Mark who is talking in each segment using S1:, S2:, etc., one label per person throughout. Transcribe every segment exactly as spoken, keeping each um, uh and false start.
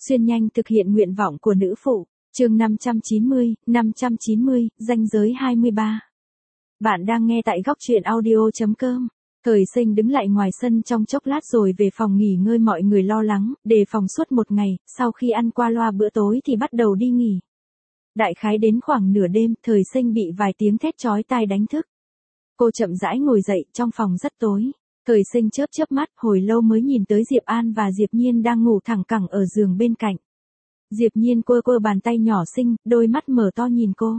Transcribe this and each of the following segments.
S1: Xuyên nhanh thực hiện nguyện vọng của nữ phụ. Chương năm trăm chín mươi, năm trăm chín mươi, ranh giới hai mươi ba. Bạn đang nghe tại góc truyện audio chấm com. Thời Sinh đứng lại ngoài sân trong chốc lát rồi về phòng nghỉ ngơi, mọi người lo lắng, đề phòng suốt một ngày, sau khi ăn qua loa bữa tối thì bắt đầu đi nghỉ. Đại khái đến khoảng nửa đêm, Thời Sinh bị vài tiếng thét chói tai đánh thức. Cô chậm rãi ngồi dậy, trong phòng rất tối. Thời Sinh chớp chớp mắt, hồi lâu mới nhìn tới Diệp An và Diệp Nhiên đang ngủ thẳng cẳng ở giường bên cạnh. Diệp Nhiên quơ quơ bàn tay nhỏ xinh, đôi mắt mở to nhìn cô.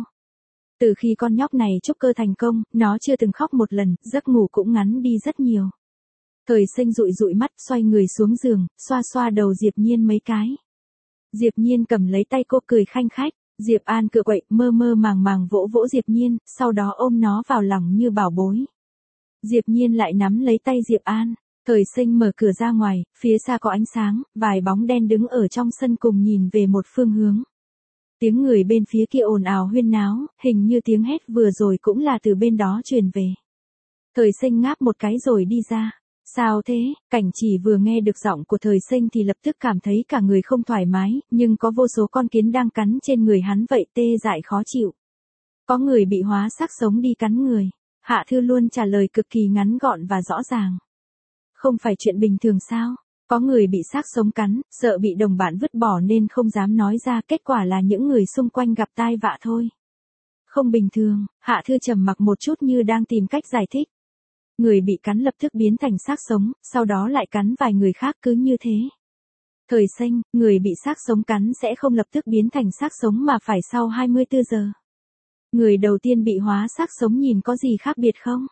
S1: Từ khi con nhóc này trúc cơ thành công, nó chưa từng khóc một lần, giấc ngủ cũng ngắn đi rất nhiều. Thời Sinh dụi dụi mắt, xoay người xuống giường, xoa xoa đầu Diệp Nhiên mấy cái. Diệp Nhiên cầm lấy tay cô cười khanh khách. Diệp An cựa quậy, mơ mơ màng màng vỗ vỗ Diệp Nhiên, sau đó ôm nó vào lòng như bảo bối. Diệp Nhiên lại nắm lấy tay Diệp An. Thời Sinh mở cửa ra ngoài, phía xa có ánh sáng, vài bóng đen đứng ở trong sân cùng nhìn về một phương hướng. Tiếng người bên phía kia ồn ào huyên náo, hình như tiếng hét vừa rồi cũng là từ bên đó truyền về. Thời Sinh ngáp một cái rồi đi ra. Sao thế? Cảnh Chỉ vừa nghe được giọng của Thời Sinh thì lập tức cảm thấy cả người không thoải mái, nhưng có vô số con kiến đang cắn trên người hắn vậy tê dại khó chịu. Có người bị hóa xác sống đi cắn người. Hạ Thư luôn trả lời cực kỳ ngắn gọn và rõ ràng. Không phải chuyện bình thường sao? Có người bị xác sống cắn, sợ bị đồng bạn vứt bỏ nên không dám nói ra, kết quả là những người xung quanh gặp tai vạ thôi. Không bình thường. Hạ Thư trầm mặc một chút như đang tìm cách giải thích. Người bị cắn lập tức biến thành xác sống, sau đó lại cắn vài người khác cứ như thế. Thời Sinh, người bị xác sống cắn sẽ không lập tức biến thành xác sống mà phải sau hai mươi tư giờ. Người đầu tiên bị hóa xác sống nhìn có gì khác biệt không?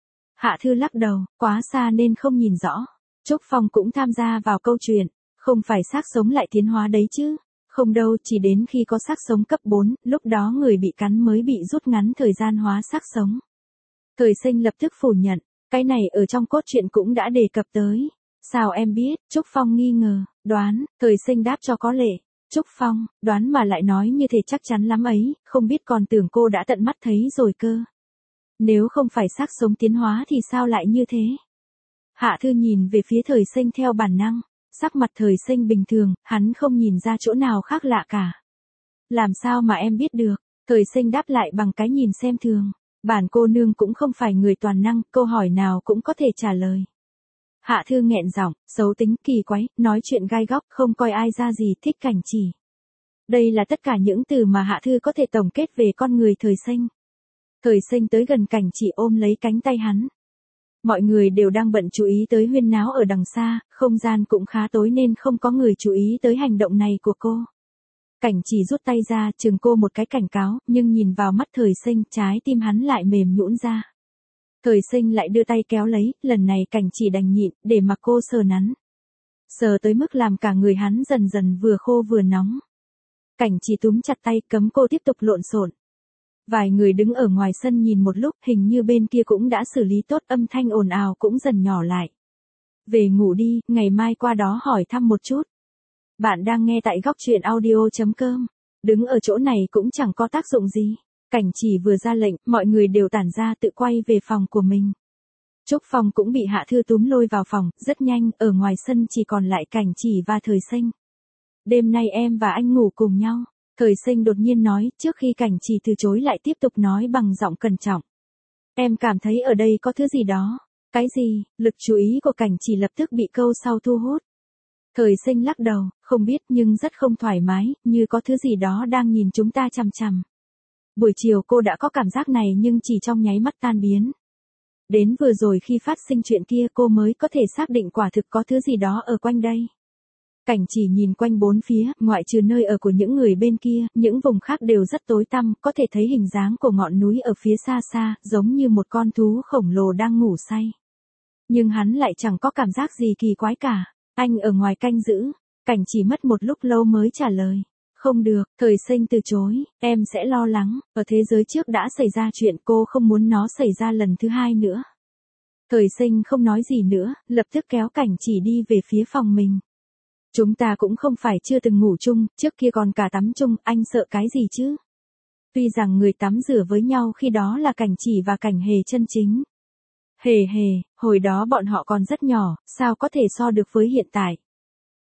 S1: Hạ Thư lắc đầu, quá xa nên không nhìn rõ. Trúc Phong cũng tham gia vào câu chuyện, không phải xác sống lại tiến hóa đấy chứ. Không đâu, chỉ đến khi có xác sống cấp bốn, lúc đó người bị cắn mới bị rút ngắn thời gian hóa xác sống. Thời Sinh lập tức phủ nhận, cái này ở trong cốt truyện cũng đã đề cập tới. Sao em biết? Trúc Phong nghi ngờ, đoán. Thời Sinh đáp cho có lệ. Trúc Phong, đoán mà lại nói như thế chắc chắn lắm ấy, không biết còn tưởng cô đã tận mắt thấy rồi cơ. Nếu không phải xác sống tiến hóa thì sao lại như thế? Hạ Thư nhìn về phía Thời Sinh theo bản năng, sắc mặt Thời Sinh bình thường, hắn không nhìn ra chỗ nào khác lạ cả. Làm sao mà em biết được? Thời Sinh đáp lại bằng cái nhìn xem thường. Bản cô nương cũng không phải người toàn năng, câu hỏi nào cũng có thể trả lời. Hạ Thư nghẹn giọng, xấu tính, kỳ quái, nói chuyện gai góc, không coi ai ra gì, thích Cảnh Chỉ. Đây là tất cả những từ mà Hạ Thư có thể tổng kết về con người Thời Sinh. Thời Sinh tới gần Cảnh Chỉ ôm lấy cánh tay hắn. Mọi người đều đang bận chú ý tới huyên náo ở đằng xa, không gian cũng khá tối nên không có người chú ý tới hành động này của cô. Cảnh Chỉ rút tay ra, chừng cô một cái cảnh cáo, nhưng nhìn vào mắt Thời Sinh, trái tim hắn lại mềm nhũn ra. Thời Sinh lại đưa tay kéo lấy, lần này Cảnh Chỉ đành nhịn, để mặc cô sờ nắn. Sờ tới mức làm cả người hắn dần dần vừa khô vừa nóng. Cảnh Chỉ túm chặt tay, cấm cô tiếp tục lộn xộn. Vài người đứng ở ngoài sân nhìn một lúc, hình như bên kia cũng đã xử lý tốt, âm thanh ồn ào cũng dần nhỏ lại. Về ngủ đi, ngày mai qua đó hỏi thăm một chút. Bạn đang nghe tại góc truyện audio chấm com. Đứng ở chỗ này cũng chẳng có tác dụng gì. Cảnh Chỉ vừa ra lệnh, mọi người đều tản ra tự quay về phòng của mình. Trúc Phong cũng bị Hạ Thư túm lôi vào phòng, rất nhanh, ở ngoài sân chỉ còn lại Cảnh Chỉ và Thời Sinh. Đêm nay em và anh ngủ cùng nhau. Thời Sinh đột nhiên nói, trước khi Cảnh Chỉ từ chối lại tiếp tục nói bằng giọng cẩn trọng. Em cảm thấy ở đây có thứ gì đó. Cái gì? Lực chú ý của Cảnh Chỉ lập tức bị câu sau thu hút. Thời Sinh lắc đầu, không biết nhưng rất không thoải mái, như có thứ gì đó đang nhìn chúng ta chằm chằm. Buổi chiều cô đã có cảm giác này nhưng chỉ trong nháy mắt tan biến. Đến vừa rồi khi phát sinh chuyện kia cô mới có thể xác định quả thực có thứ gì đó ở quanh đây. Cảnh Chỉ nhìn quanh bốn phía, ngoại trừ nơi ở của những người bên kia, những vùng khác đều rất tối tăm, có thể thấy hình dáng của ngọn núi ở phía xa xa, giống như một con thú khổng lồ đang ngủ say. Nhưng hắn lại chẳng có cảm giác gì kỳ quái cả. Anh ở ngoài canh giữ. Cảnh Chỉ mất một lúc lâu mới trả lời. Không được, Thời Sinh từ chối, em sẽ lo lắng, ở thế giới trước đã xảy ra chuyện, cô không muốn nó xảy ra lần thứ hai nữa. Thời Sinh không nói gì nữa, lập tức kéo Cảnh Chỉ đi về phía phòng mình. Chúng ta cũng không phải chưa từng ngủ chung, trước kia còn cả tắm chung, anh sợ cái gì chứ? Tuy rằng người tắm rửa với nhau khi đó là Cảnh Chỉ và Cảnh Hề chân chính. Hề hề, hồi đó bọn họ còn rất nhỏ, sao có thể so được với hiện tại?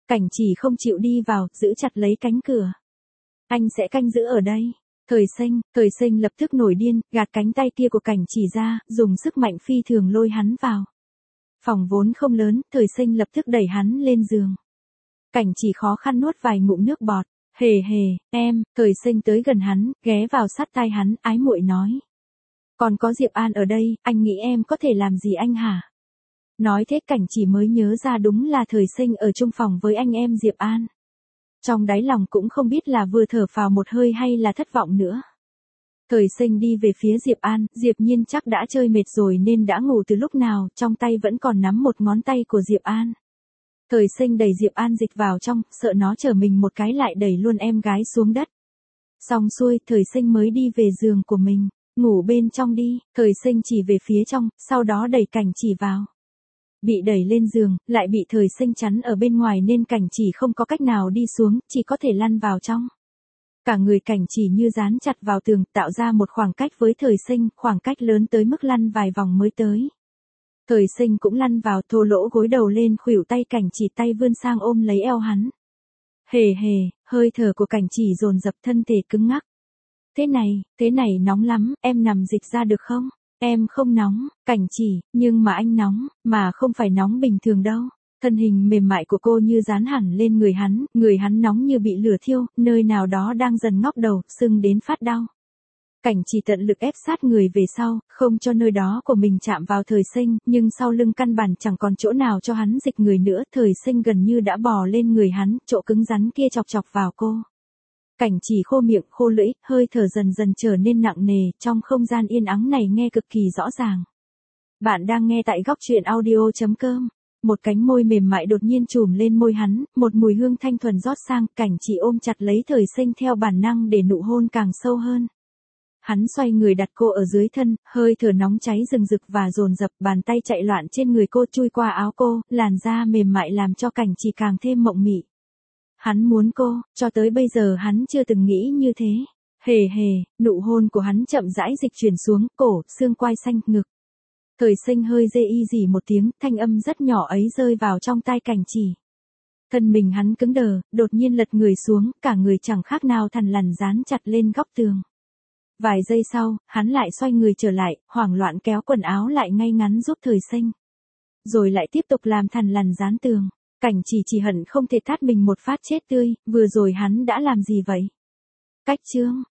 S1: Cảnh Chỉ không chịu đi vào, giữ chặt lấy cánh cửa. Anh sẽ canh giữ ở đây. Thời Sinh, Thời Sinh lập tức nổi điên, gạt cánh tay kia của Cảnh Chỉ ra, dùng sức mạnh phi thường lôi hắn vào. Phòng vốn không lớn, Thời Sinh lập tức đẩy hắn lên giường. Cảnh Chỉ khó khăn nuốt vài ngụm nước bọt. Hề hề, em, Thời Sinh tới gần hắn, ghé vào sát tai hắn, ái muội nói. Còn có Diệp An ở đây, anh nghĩ em có thể làm gì anh hả? Nói thế Cảnh Chỉ mới nhớ ra đúng là Thời Sinh ở chung phòng với anh em Diệp An. Trong đáy lòng cũng không biết là vừa thở phào một hơi hay là thất vọng nữa. Thời Sinh đi về phía Diệp An, Diệp Nhiên chắc đã chơi mệt rồi nên đã ngủ từ lúc nào, trong tay vẫn còn nắm một ngón tay của Diệp An. Thời Sinh đẩy Diệp An dịch vào trong, sợ nó chở mình một cái lại đẩy luôn em gái xuống đất. Xong xuôi, Thời Sinh mới đi về giường của mình, ngủ bên trong đi, Thời Sinh chỉ về phía trong, sau đó đẩy Cảnh Chỉ vào. Bị đẩy lên giường, lại bị Thời Sinh chắn ở bên ngoài nên Cảnh Chỉ không có cách nào đi xuống, chỉ có thể lăn vào trong. Cả người Cảnh Chỉ như dán chặt vào tường, tạo ra một khoảng cách với Thời Sinh, khoảng cách lớn tới mức lăn vài vòng mới tới. Thời Sinh cũng lăn vào, thô lỗ gối đầu lên khuỷu tay Cảnh Chỉ, tay vươn sang ôm lấy eo hắn. Hề hề, hơi thở của Cảnh Chỉ dồn dập, thân thể cứng ngắc. Thế này, thế này nóng lắm, em nằm dịch ra được không? Em không nóng, Cảnh Chỉ, nhưng mà anh nóng, mà không phải nóng bình thường đâu. Thân hình mềm mại của cô như dán hẳn lên người hắn, người hắn nóng như bị lửa thiêu, nơi nào đó đang dần ngóc đầu, sưng đến phát đau. Cảnh Chỉ tận lực ép sát người về sau, không cho nơi đó của mình chạm vào Thời Sinh, nhưng sau lưng căn bản chẳng còn chỗ nào cho hắn dịch người nữa, Thời Sinh gần như đã bò lên người hắn, chỗ cứng rắn kia chọc chọc vào cô. Cảnh Chỉ khô miệng, khô lưỡi, hơi thở dần dần trở nên nặng nề, trong không gian yên ắng này nghe cực kỳ rõ ràng. Bạn đang nghe tại góc truyện audio chấm com. Một cánh môi mềm mại đột nhiên trùm lên môi hắn, một mùi hương thanh thuần rót sang, Cảnh Chỉ ôm chặt lấy Thời Sinh theo bản năng để nụ hôn càng sâu hơn. Hắn xoay người đặt cô ở dưới thân, hơi thở nóng cháy rừng rực và dồn dập, bàn tay chạy loạn trên người cô, chui qua áo cô, làn da mềm mại làm cho Cảnh Chỉ càng thêm mộng mị. Hắn muốn cô, cho tới bây giờ hắn chưa từng nghĩ như thế. Hề hề, nụ hôn của hắn chậm rãi dịch chuyển xuống, cổ, xương quai xanh, ngực. Thời Sinh hơi rê y rỉ một tiếng, thanh âm rất nhỏ ấy rơi vào trong tai Cảnh Chỉ. Thân mình hắn cứng đờ, đột nhiên lật người xuống, cả người chẳng khác nào thằn lằn dán chặt lên góc tường. Vài giây sau, hắn lại xoay người trở lại, hoảng loạn kéo quần áo lại ngay ngắn giúp Thời Sinh. Rồi lại tiếp tục làm thằn lằn dán tường. Cảnh Chỉ chỉ hận không thể tát mình một phát chết tươi, vừa rồi hắn đã làm gì vậy? Cách chương,